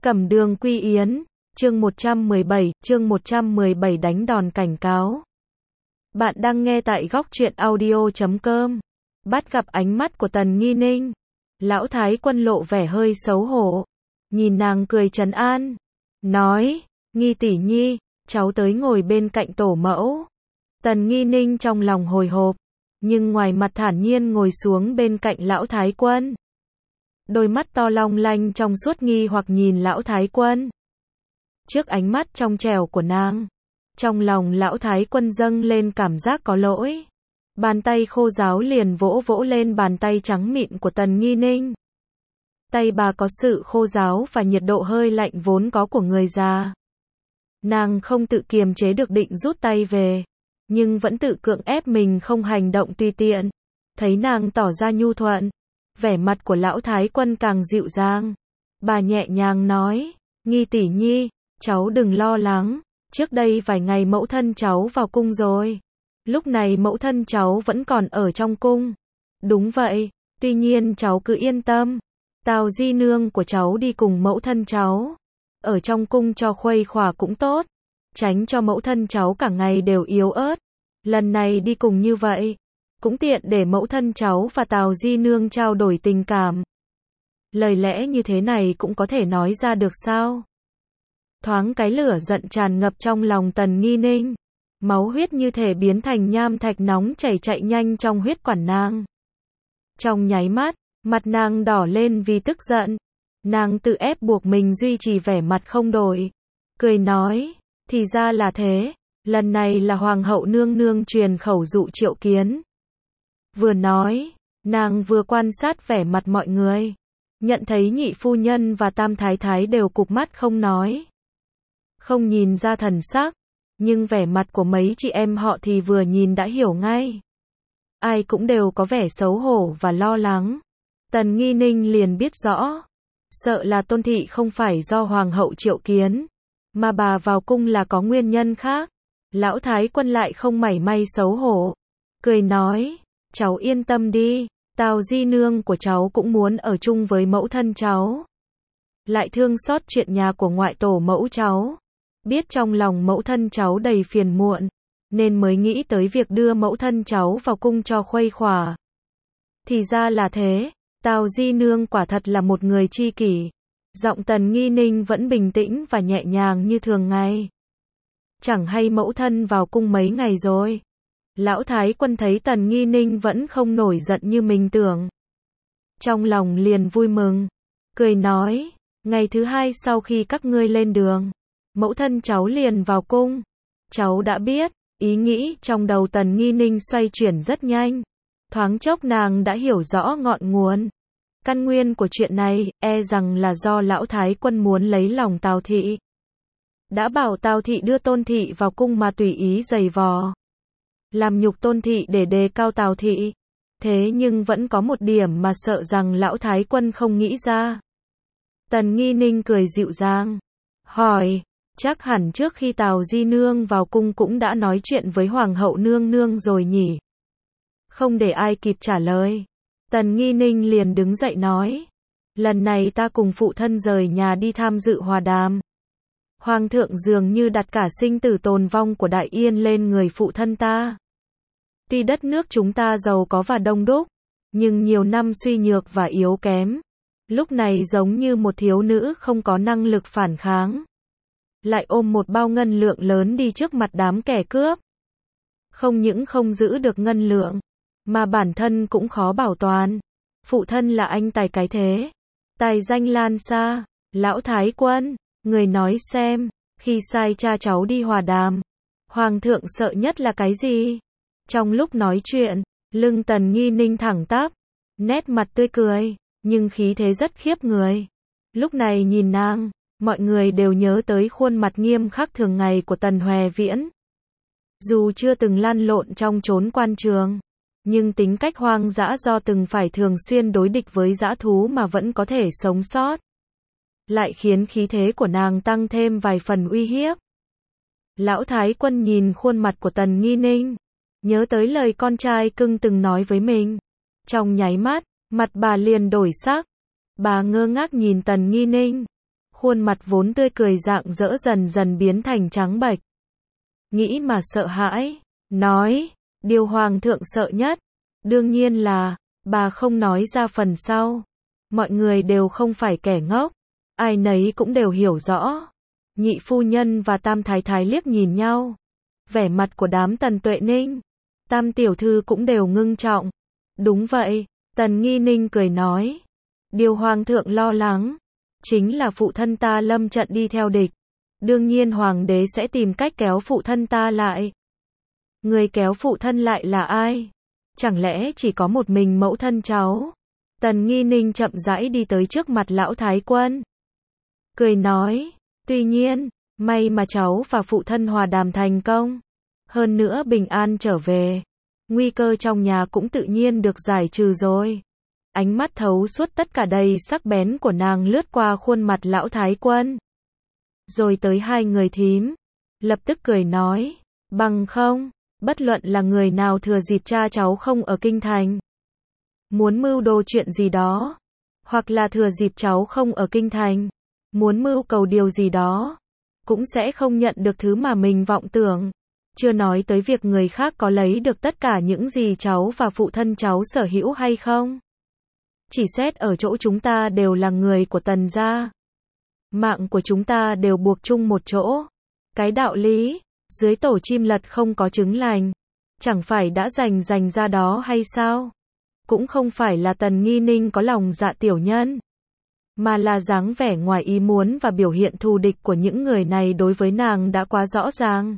Cẩm Đường Quy Yến, chương 117 đánh đòn cảnh cáo. Bạn đang nghe tại góc truyện audio.com. Bắt gặp ánh mắt của Tần Nghi Ninh. Lão Thái Quân lộ vẻ hơi xấu hổ. Nhìn nàng cười trấn an. Nói, Nghi tỷ nhi, cháu tới ngồi bên cạnh tổ mẫu. Tần Nghi Ninh trong lòng hồi hộp, nhưng ngoài mặt thản nhiên ngồi xuống bên cạnh Lão Thái Quân. Đôi mắt to long lanh trong suốt nghi hoặc nhìn Lão Thái Quân. Trước ánh mắt trong trẻo của nàng, trong lòng Lão Thái Quân dâng lên cảm giác có lỗi. Bàn tay khô ráo liền vỗ vỗ lên bàn tay trắng mịn của Tần Nghi Ninh. Tay bà có sự khô ráo và nhiệt độ hơi lạnh vốn có của người già. Nàng không tự kiềm chế được định rút tay về, nhưng vẫn tự cưỡng ép mình không hành động tùy tiện. Thấy nàng tỏ ra nhu thuận, vẻ mặt của Lão Thái Quân càng dịu dàng. Bà nhẹ nhàng nói, Nghi tỷ nhi, cháu đừng lo lắng, trước đây vài ngày mẫu thân cháu vào cung rồi. Lúc này mẫu thân cháu vẫn còn ở trong cung. Đúng vậy, tuy nhiên cháu cứ yên tâm. Tào di nương của cháu đi cùng mẫu thân cháu. Ở trong cung cho khuây khỏa cũng tốt. Tránh cho mẫu thân cháu cả ngày đều yếu ớt. Lần này đi cùng như vậy, cũng tiện để mẫu thân cháu và Tào di nương trao đổi tình cảm. Lời lẽ như thế này cũng có thể nói ra được sao? Thoáng cái lửa giận tràn ngập trong lòng Tần Nghi Ninh. Máu huyết như thể biến thành nham thạch nóng chảy chạy nhanh trong huyết quản nàng. Trong nháy mắt, mặt nàng đỏ lên vì tức giận. Nàng tự ép buộc mình duy trì vẻ mặt không đổi. Cười nói, thì ra là thế, lần này là Hoàng hậu nương nương truyền khẩu dụ triệu kiến. Vừa nói, nàng vừa quan sát vẻ mặt mọi người. Nhận thấy nhị phu nhân và tam thái thái đều cụp mắt không nói. Không nhìn ra thần sắc, nhưng vẻ mặt của mấy chị em họ thì vừa nhìn đã hiểu ngay. Ai cũng đều có vẻ xấu hổ và lo lắng. Tần Nghi Ninh liền biết rõ. Sợ là Tôn thị không phải do Hoàng hậu triệu kiến, mà bà vào cung là có nguyên nhân khác. Lão Thái Quân lại không mảy may xấu hổ. Cười nói, cháu yên tâm đi, Tào di nương của cháu cũng muốn ở chung với mẫu thân cháu. Lại thương xót chuyện nhà của ngoại tổ mẫu cháu. Biết trong lòng mẫu thân cháu đầy phiền muộn, nên mới nghĩ tới việc đưa mẫu thân cháu vào cung cho khuây khỏa. Thì ra là thế, Tào di nương quả thật là một người tri kỷ. Giọng Tần Nghi Ninh vẫn bình tĩnh và nhẹ nhàng như thường ngày. Chẳng hay mẫu thân vào cung mấy ngày rồi. Lão Thái Quân thấy Tần Nghi Ninh vẫn không nổi giận như mình tưởng. Trong lòng liền vui mừng, cười nói, ngày thứ hai sau khi các ngươi lên đường, mẫu thân cháu liền vào cung. Cháu đã biết. Ý nghĩ trong đầu Tần Nghi Ninh xoay chuyển rất nhanh. Thoáng chốc nàng đã hiểu rõ ngọn nguồn. Căn nguyên của chuyện này, e rằng là do Lão Thái Quân muốn lấy lòng Tào thị. Đã bảo Tào thị đưa Tôn thị vào cung mà tùy ý giày vò. Làm nhục Tôn thị để đề cao Tào thị. Thế nhưng vẫn có một điểm mà sợ rằng Lão Thái Quân không nghĩ ra. Tần Nghi Ninh cười dịu dàng. Hỏi, chắc hẳn trước khi Tào di nương vào cung cũng đã nói chuyện với Hoàng hậu nương nương rồi nhỉ? Không để ai kịp trả lời, Tần Nghi Ninh liền đứng dậy nói. Lần này ta cùng phụ thân rời nhà đi tham dự hòa đàm. Hoàng thượng dường như đặt cả sinh tử tồn vong của Đại Yên lên người phụ thân ta. Tuy đất nước chúng ta giàu có và đông đúc, nhưng nhiều năm suy nhược và yếu kém. Lúc này giống như một thiếu nữ không có năng lực phản kháng. Lại ôm một bao ngân lượng lớn đi trước mặt đám kẻ cướp. Không những không giữ được ngân lượng, mà bản thân cũng khó bảo toàn. Phụ thân là anh tài cái thế, tài danh lan xa. Lão Thái Quân, người nói xem, khi sai cha cháu đi hòa đàm, Hoàng thượng sợ nhất là cái gì? Trong lúc nói chuyện, lưng Tần Nghi Ninh thẳng tắp, nét mặt tươi cười, nhưng khí thế rất khiếp người. Lúc này nhìn nàng, mọi người đều nhớ tới khuôn mặt nghiêm khắc thường ngày của Tần Hoè Viễn. Dù chưa từng lăn lộn trong chốn quan trường, nhưng tính cách hoang dã do từng phải thường xuyên đối địch với dã thú mà vẫn có thể sống sót, lại khiến khí thế của nàng tăng thêm vài phần uy hiếp. Lão Thái Quân nhìn khuôn mặt của Tần Nghi Ninh, nhớ tới lời con trai cưng từng nói với mình. Trong nháy mắt, mặt bà liền đổi sắc. Bà ngơ ngác nhìn Tần Nghi Ninh. Khuôn mặt vốn tươi cười rạng rỡ dần dần biến thành trắng bệch. Nghĩ mà sợ hãi, nói, điều hoàng thượng sợ nhất, đương nhiên là, bà không nói ra phần sau. Mọi người đều không phải kẻ ngốc, ai nấy cũng đều hiểu rõ. Nhị phu nhân và Tam thái thái liếc nhìn nhau. Vẻ mặt của đám Tần Tuệ Ninh, Tam tiểu thư cũng đều ngưng trọng. Đúng vậy, Tần Nghi Ninh cười nói. Điều hoàng thượng lo lắng, chính là phụ thân ta lâm trận đi theo địch. Đương nhiên hoàng đế sẽ tìm cách kéo phụ thân ta lại. Người kéo phụ thân lại là ai? Chẳng lẽ chỉ có một mình mẫu thân cháu? Tần Nghi Ninh chậm rãi đi tới trước mặt lão thái quân. Cười nói, tuy nhiên, may mà cháu và phụ thân hòa đàm thành công. Hơn nữa bình an trở về. Nguy cơ trong nhà cũng tự nhiên được giải trừ rồi. Ánh mắt thấu suốt tất cả đầy sắc bén của nàng lướt qua khuôn mặt lão thái quân. Rồi tới hai người thím. Lập tức cười nói, bằng không, bất luận là người nào thừa dịp cha cháu không ở kinh thành. Muốn mưu đồ chuyện gì đó. Hoặc là thừa dịp cháu không ở kinh thành. Muốn mưu cầu điều gì đó. Cũng sẽ không nhận được thứ mà mình vọng tưởng. Chưa nói tới việc người khác có lấy được tất cả những gì cháu và phụ thân cháu sở hữu hay không. Chỉ xét ở chỗ chúng ta đều là người của Tần gia. Mạng của chúng ta đều buộc chung một chỗ. Cái đạo lý, dưới tổ chim lật không có trứng lành. Chẳng phải đã rành ra đó hay sao? Cũng không phải là Tần Nghi Ninh có lòng dạ tiểu nhân. Mà là dáng vẻ ngoài ý muốn và biểu hiện thù địch của những người này đối với nàng đã quá rõ ràng.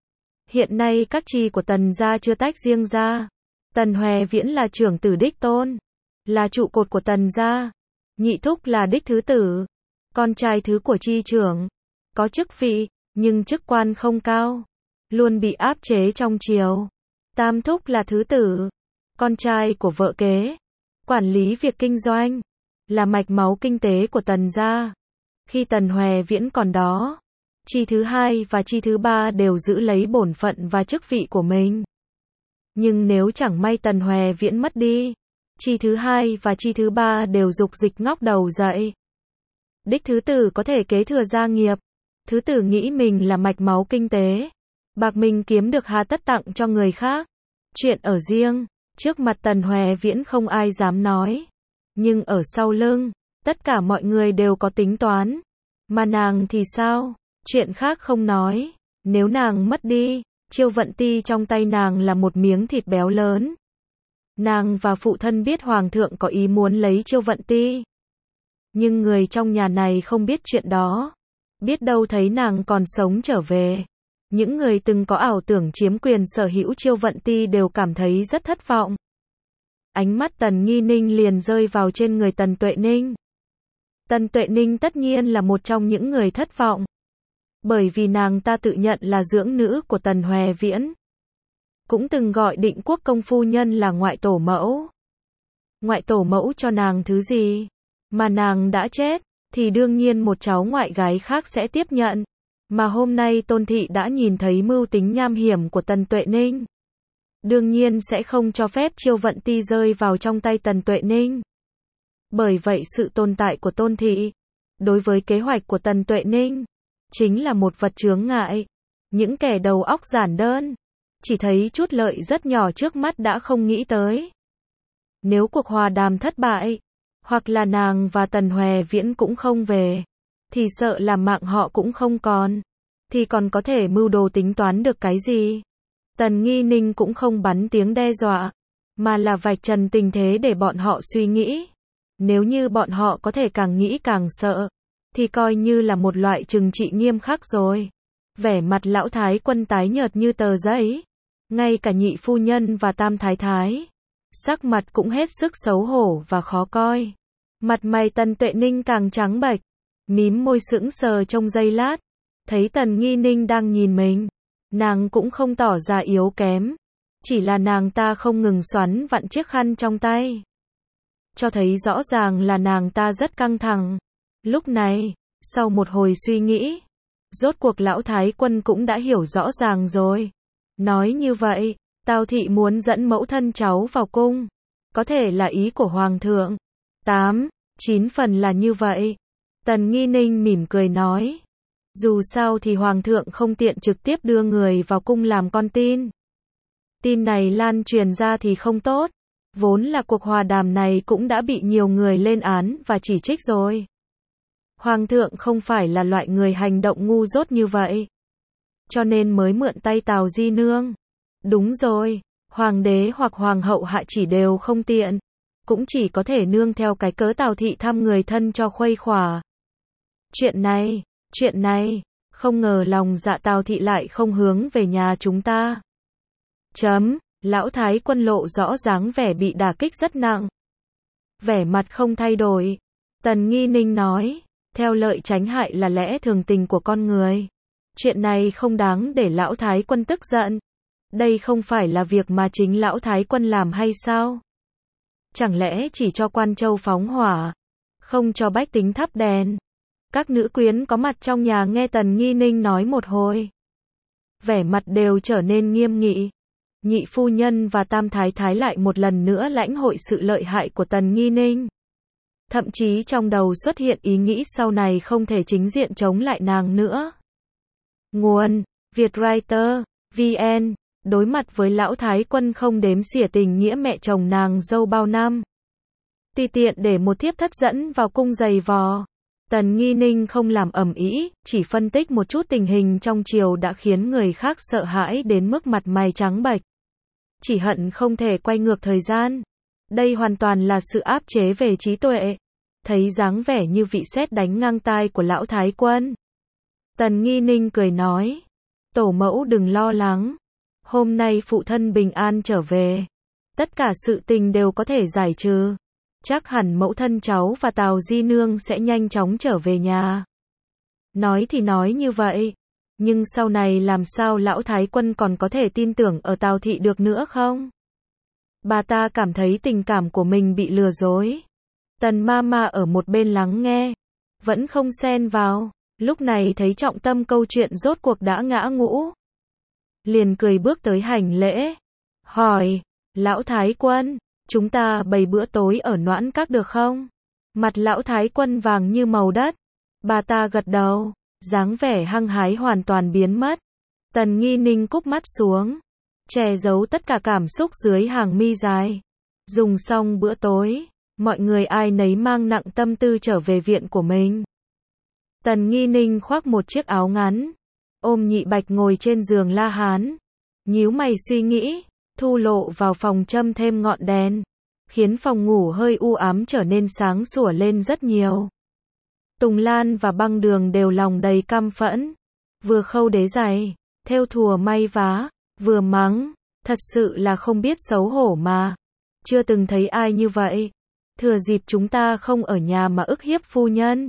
Hiện nay các chi của Tần gia chưa tách riêng ra. Tần Hoè Viễn là trưởng tử đích tôn. Là trụ cột của Tần gia. Nhị thúc là đích thứ tử. Con trai thứ của chi trưởng. Có chức vị, nhưng chức quan không cao. Luôn bị áp chế trong triều. Tam thúc là thứ tử. Con trai của vợ kế. Quản lý việc kinh doanh. Là mạch máu kinh tế của Tần gia. Khi Tần Hoè Viễn còn đó, chi thứ hai và chi thứ ba đều giữ lấy bổn phận và chức vị của mình. Nhưng nếu chẳng may Tần Hoè Viễn mất đi, chi thứ hai và chi thứ ba đều dục dịch ngóc đầu dậy. Đích thứ tử có thể kế thừa gia nghiệp. Thứ tử nghĩ mình là mạch máu kinh tế. Bạc mình kiếm được hà tất tặng cho người khác. Chuyện ở riêng, trước mặt Tần Hoè Viễn không ai dám nói. Nhưng ở sau lưng, tất cả mọi người đều có tính toán. Mà nàng thì sao? Chuyện khác không nói. Nếu nàng mất đi, Chiêu Vận Ti trong tay nàng là một miếng thịt béo lớn. Nàng và phụ thân biết hoàng thượng có ý muốn lấy Chiêu Vận Ti. Nhưng người trong nhà này không biết chuyện đó. Biết đâu thấy nàng còn sống trở về. Những người từng có ảo tưởng chiếm quyền sở hữu Chiêu Vận Ti đều cảm thấy rất thất vọng. Ánh mắt Tần Nghi Ninh liền rơi vào trên người Tần Tuệ Ninh. Tần Tuệ Ninh tất nhiên là một trong những người thất vọng. Bởi vì nàng ta tự nhận là dưỡng nữ của Tần Hoè Viễn. Cũng từng gọi Định Quốc công phu nhân là ngoại tổ mẫu. Ngoại tổ mẫu cho nàng thứ gì? Mà nàng đã chết, thì đương nhiên một cháu ngoại gái khác sẽ tiếp nhận. Mà hôm nay Tôn Thị đã nhìn thấy mưu tính nham hiểm của Tần Tuệ Ninh. Đương nhiên sẽ không cho phép Chiêu Vận Ti rơi vào trong tay Tần Tuệ Ninh. Bởi vậy sự tồn tại của Tôn Thị, đối với kế hoạch của Tần Tuệ Ninh, chính là một vật chướng ngại. Những kẻ đầu óc giản đơn, chỉ thấy chút lợi rất nhỏ trước mắt đã không nghĩ tới. Nếu cuộc hòa đàm thất bại, hoặc là nàng và Tần Hoè Viễn cũng không về, thì sợ là mạng họ cũng không còn. Thì còn có thể mưu đồ tính toán được cái gì? Tần Nghi Ninh cũng không bắn tiếng đe dọa, mà là vạch trần tình thế để bọn họ suy nghĩ. Nếu như bọn họ có thể càng nghĩ càng sợ, thì coi như là một loại trừng trị nghiêm khắc rồi. Vẻ mặt lão thái quân tái nhợt như tờ giấy. Ngay cả nhị phu nhân và Tam thái thái, sắc mặt cũng hết sức xấu hổ và khó coi. Mặt mày Tần Tuệ Ninh càng trắng bệch, mím môi sững sờ trong giây lát. Thấy Tần Nghi Ninh đang nhìn mình, nàng cũng không tỏ ra yếu kém. Chỉ là nàng ta không ngừng xoắn vặn chiếc khăn trong tay. Cho thấy rõ ràng là nàng ta rất căng thẳng. Lúc này, sau một hồi suy nghĩ, rốt cuộc lão thái quân cũng đã hiểu rõ ràng rồi. Nói như vậy, Tào thị muốn dẫn mẫu thân cháu vào cung. Có thể là ý của hoàng thượng. 8, 9 phần là như vậy. Tần Nghi Ninh mỉm cười nói. Dù sao thì Hoàng thượng không tiện trực tiếp đưa người vào cung làm con tin. Tin này lan truyền ra thì không tốt. Vốn là cuộc hòa đàm này cũng đã bị nhiều người lên án và chỉ trích rồi. Hoàng thượng không phải là loại người hành động ngu dốt như vậy. Cho nên mới mượn tay Tào Di Nương. Đúng rồi, Hoàng đế hoặc Hoàng hậu hạ chỉ đều không tiện. Cũng chỉ có thể nương theo cái cớ Tào thị thăm người thân cho khuây khỏa. Chuyện này, không ngờ lòng dạ Tào thị lại không hướng về nhà chúng ta. Lão Thái Quân lộ rõ dáng vẻ bị đả kích rất nặng. Vẻ mặt không thay đổi. Tần Nghi Ninh nói, theo lợi tránh hại là lẽ thường tình của con người. Chuyện này không đáng để Lão Thái Quân tức giận. Đây không phải là việc mà chính Lão Thái Quân làm hay sao? Chẳng lẽ chỉ cho quan châu phóng hỏa, không cho bách tính thắp đèn? Các nữ quyến có mặt trong nhà nghe Tần Nghi Ninh nói một hồi. Vẻ mặt đều trở nên nghiêm nghị. Nhị phu nhân và tam thái thái lại một lần nữa lãnh hội sự lợi hại của Tần Nghi Ninh. Thậm chí trong đầu xuất hiện ý nghĩ sau này không thể chính diện chống lại nàng nữa. Nguồn: Vietwriter, VN. Đối mặt với Lão Thái Quân không đếm xỉa tình nghĩa mẹ chồng nàng dâu bao năm. Tùy tiện để một thiếp thất dẫn vào cung giày vò. Tần Nghi Ninh không làm ầm ĩ, chỉ phân tích một chút tình hình trong triều đã khiến người khác sợ hãi đến mức mặt mày trắng bệch. Chỉ hận không thể quay ngược thời gian. Đây hoàn toàn là sự áp chế về trí tuệ. Thấy dáng vẻ như vị sét đánh ngang tai của Lão Thái Quân. Tần Nghi Ninh cười nói, tổ mẫu đừng lo lắng. Hôm nay phụ thân bình an trở về. Tất cả sự tình đều có thể giải trừ. Chắc hẳn mẫu thân cháu và Tào Di Nương sẽ nhanh chóng trở về nhà. Nói thì nói như vậy. Nhưng sau này làm sao Lão Thái Quân còn có thể tin tưởng ở Tào thị được nữa không? Bà ta cảm thấy tình cảm của mình bị lừa dối. Tần Mama ở một bên lắng nghe. Vẫn không xen vào. Lúc này thấy trọng tâm câu chuyện rốt cuộc đã ngã ngũ. Liền cười bước tới hành lễ. Hỏi, Lão Thái Quân, chúng ta bày bữa tối ở Noãn Các được không? Mặt Lão Thái Quân vàng như màu đất. Bà ta gật đầu, dáng vẻ hăng hái hoàn toàn biến mất. Tần Nghi Ninh cúp mắt xuống, che giấu tất cả cảm xúc dưới hàng mi dài. Dùng xong bữa tối, mọi người ai nấy mang nặng tâm tư trở về viện của mình. Tần Nghi Ninh khoác một chiếc áo ngắn, ôm Nhị Bạch ngồi trên giường La Hán, nhíu mày suy nghĩ. Thu Lộ vào phòng châm thêm ngọn đèn, khiến phòng ngủ hơi u ám trở nên sáng sủa lên rất nhiều. Tùng Lan và Băng Đường đều lòng đầy căm phẫn, vừa khâu đế giày, thêu thùa may vá, vừa mắng, thật sự là không biết xấu hổ mà. Chưa từng thấy ai như vậy. Thừa dịp chúng ta không ở nhà mà ức hiếp phu nhân.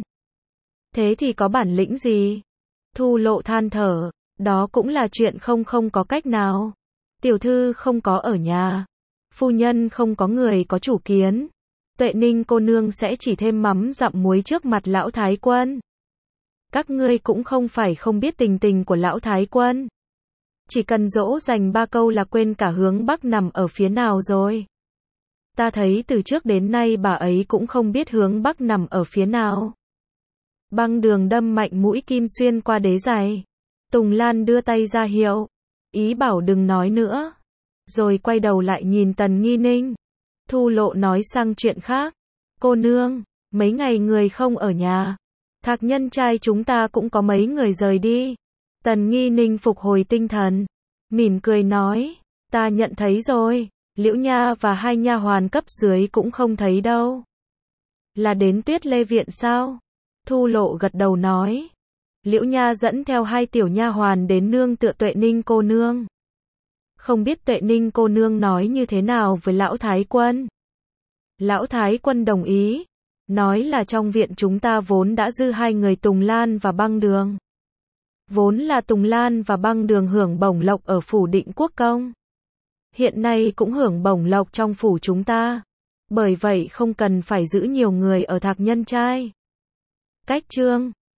Thế thì có bản lĩnh gì? Thu Lộ than thở, đó cũng là chuyện không có cách nào. Tiểu thư không có ở nhà, phu nhân không có người có chủ kiến. Tuệ Ninh cô nương sẽ chỉ thêm mắm dặm muối trước mặt Lão Thái Quân. Các ngươi cũng không phải không biết tình tình của Lão Thái Quân. Chỉ cần dỗ dành 3 câu là quên cả hướng Bắc nằm ở phía nào rồi. Ta thấy từ trước đến nay bà ấy cũng không biết hướng Bắc nằm ở phía nào. Băng Đường đâm mạnh mũi kim xuyên qua đế giày. Tùng Lan đưa tay ra hiệu, ý bảo đừng nói nữa. Rồi quay đầu lại nhìn Tần Nghi Ninh. Thu Lộ nói sang chuyện khác. Cô nương, mấy ngày người không ở nhà. Thạc Nhân trai chúng ta cũng có mấy người rời đi. Tần Nghi Ninh phục hồi tinh thần, mỉm cười nói, ta nhận thấy rồi, Liễu Nha và 2 nha hoàn cấp dưới cũng không thấy đâu. Là đến Tuyết Lê viện sao? Thu Lộ gật đầu nói, Liễu Nha dẫn theo 2 tiểu nha hoàn đến nương tựa Tuệ Ninh cô nương. Không biết Tuệ Ninh cô nương nói như thế nào với Lão Thái Quân? Lão Thái Quân đồng ý, nói là trong viện chúng ta vốn đã dư 2 người Tùng Lan và Băng Đường. Vốn là Tùng Lan và Băng Đường hưởng bổng lộc ở phủ Định Quốc công. Hiện nay cũng hưởng bổng lộc trong phủ chúng ta. Bởi vậy không cần phải giữ nhiều người ở Thạc Nhân trai. Cách chương